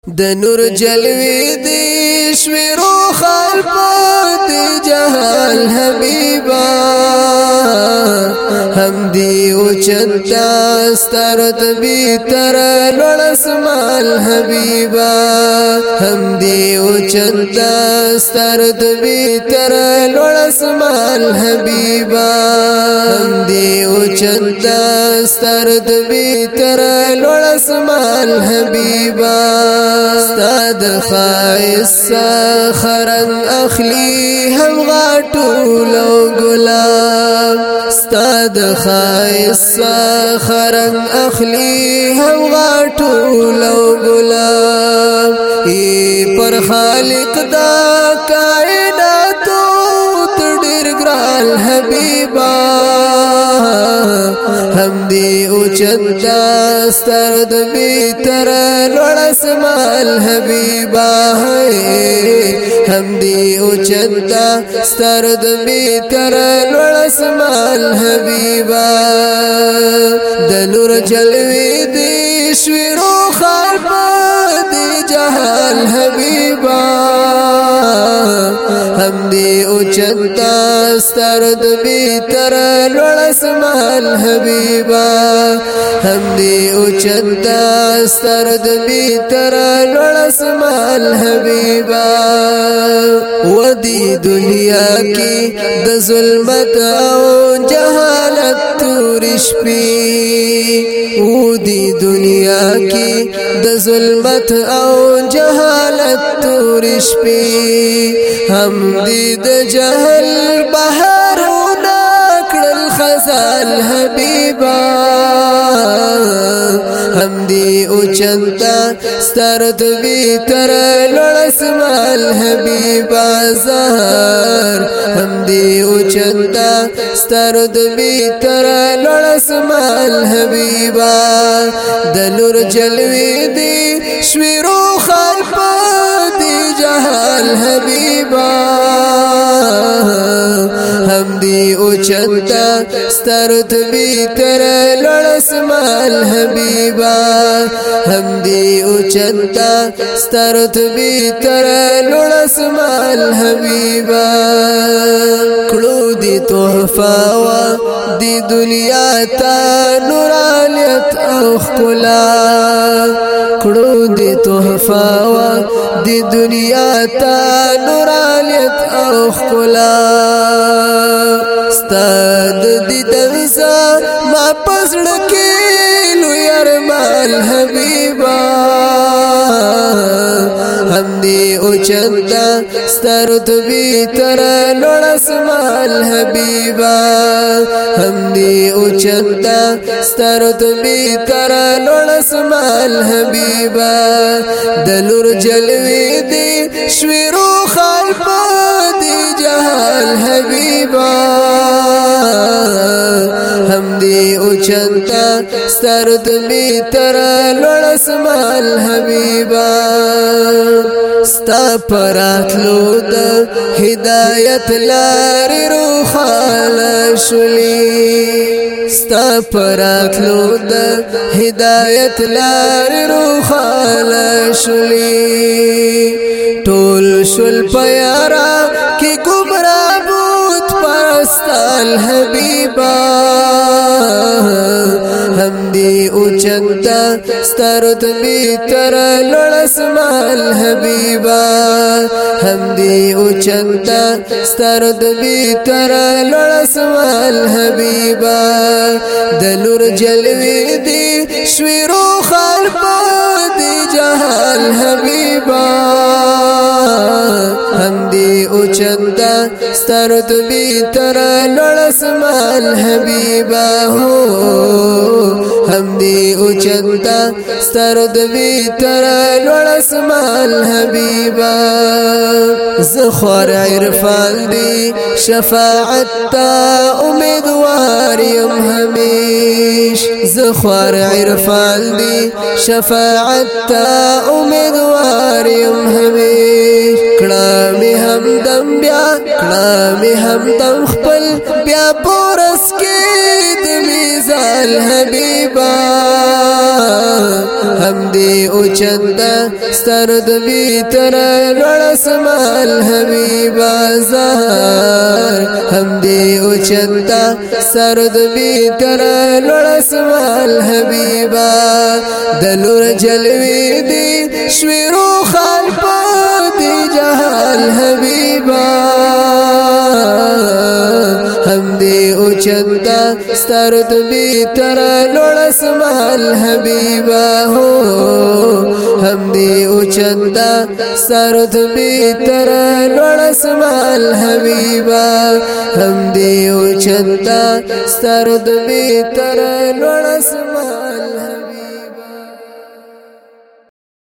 د نور جلوی دی شویرو خلپت جهال حبیبا هم دی اوچتا ستارت بیتر لڑسمال حبیبا هم دی اوچتا ستارت بیتر لڑسمال حبیبا هم دی اوچتا ستارت بیتر لڑسمال حبیبا استاد خائص خرن اخلی هم غاټولو ګلاب استاد خائص خرن اخلی هم غاټولو ګلاب ای پر خالق دا کائنات تډیر ګران حبیبا هم دی اوچتا سترد بیتر لڑسمال حبیبا هم دی اوچتا سترد بیتر لڑسمال حبیبا دلور جلوی دی شویرو خلپت جهال حبیبا هم دی اوچتا سترد بیتر لڑسمال حبیبا هم دی اوچتا سترد بیتر لڑسمال حبیبا ودی دنیا کی د ظلمت او جہالت تورش پی ودی دنیا کی د ظلمت او جہالت تورش پی هم دی د جهل بحرونه کړل خزال حبیبا هم دی اوچتا سترد بیتر لڑسمال حبیبا زهر هم دی اوچتا سترد بیتر لڑسمال حبیبا دلور جلوی دی شویرو خلپت جهال حبیبا هم دی اوچتا سترد بیتر لڑسمال حبیبا هم دی اوچتا سترد بیتر لڑسمال حبیبا کلو دی تحفہ و دی دنیا تا نورالیت او خلا کلو دی تحفہ و دی دنیا تا نورالیت او خلا استاد دی دنسا ما پسڑکی لو یرمال حبیبا هم دی اوچتا سترد بیتر لڑسمال حبیبا هم دی اوچتا سترد بیتر لڑسمال حبیبا دلور جلوی دی شویرو خلپت جهال حبیبا هم دی اوچتا سترد بیتر لڑسمال حبیبا ستا پراتلو د هدایت لاری روخال شلی ستا پراتلو د هدایت لاری روخال شلی ټول شل پیارا کی گمراه بوت پرستال حبیبا هم دی اوچتا سترد بیتر لڑسمال حبیبا هم دی اوچتا سترد بیتر لڑسمال حبیبا دلور جلوی دی شویرو خلپت جهال حبیبا هم دی اوچتا سترد بیتر لڑسمال حبیبا هم دی اوچتا سترد بیتر لڑسمال حبیبا زخور عرفان دی شفاعت تا امیدوار یم همیش زخور عرفان دی شفاعت تا امیدوار یم همیش کړه هم دم بیا کړه هم دم خپل بیا پورس کې د میزان حبیبا هم دی اوچندا سترد بی تر لړسمال حبیبا زهر هم دی اوچندا سترد بی تر لړسمال حبیبا دلور جلوی دی شویرو خال پاتی جهال حبیبا هم دی اوچندا سترد بی تر لړسمال حبیبا هو هم دی اوچندا سترد بی تر لړسمال حبیبا هم دی اوچندا سترد بی تر لړسمال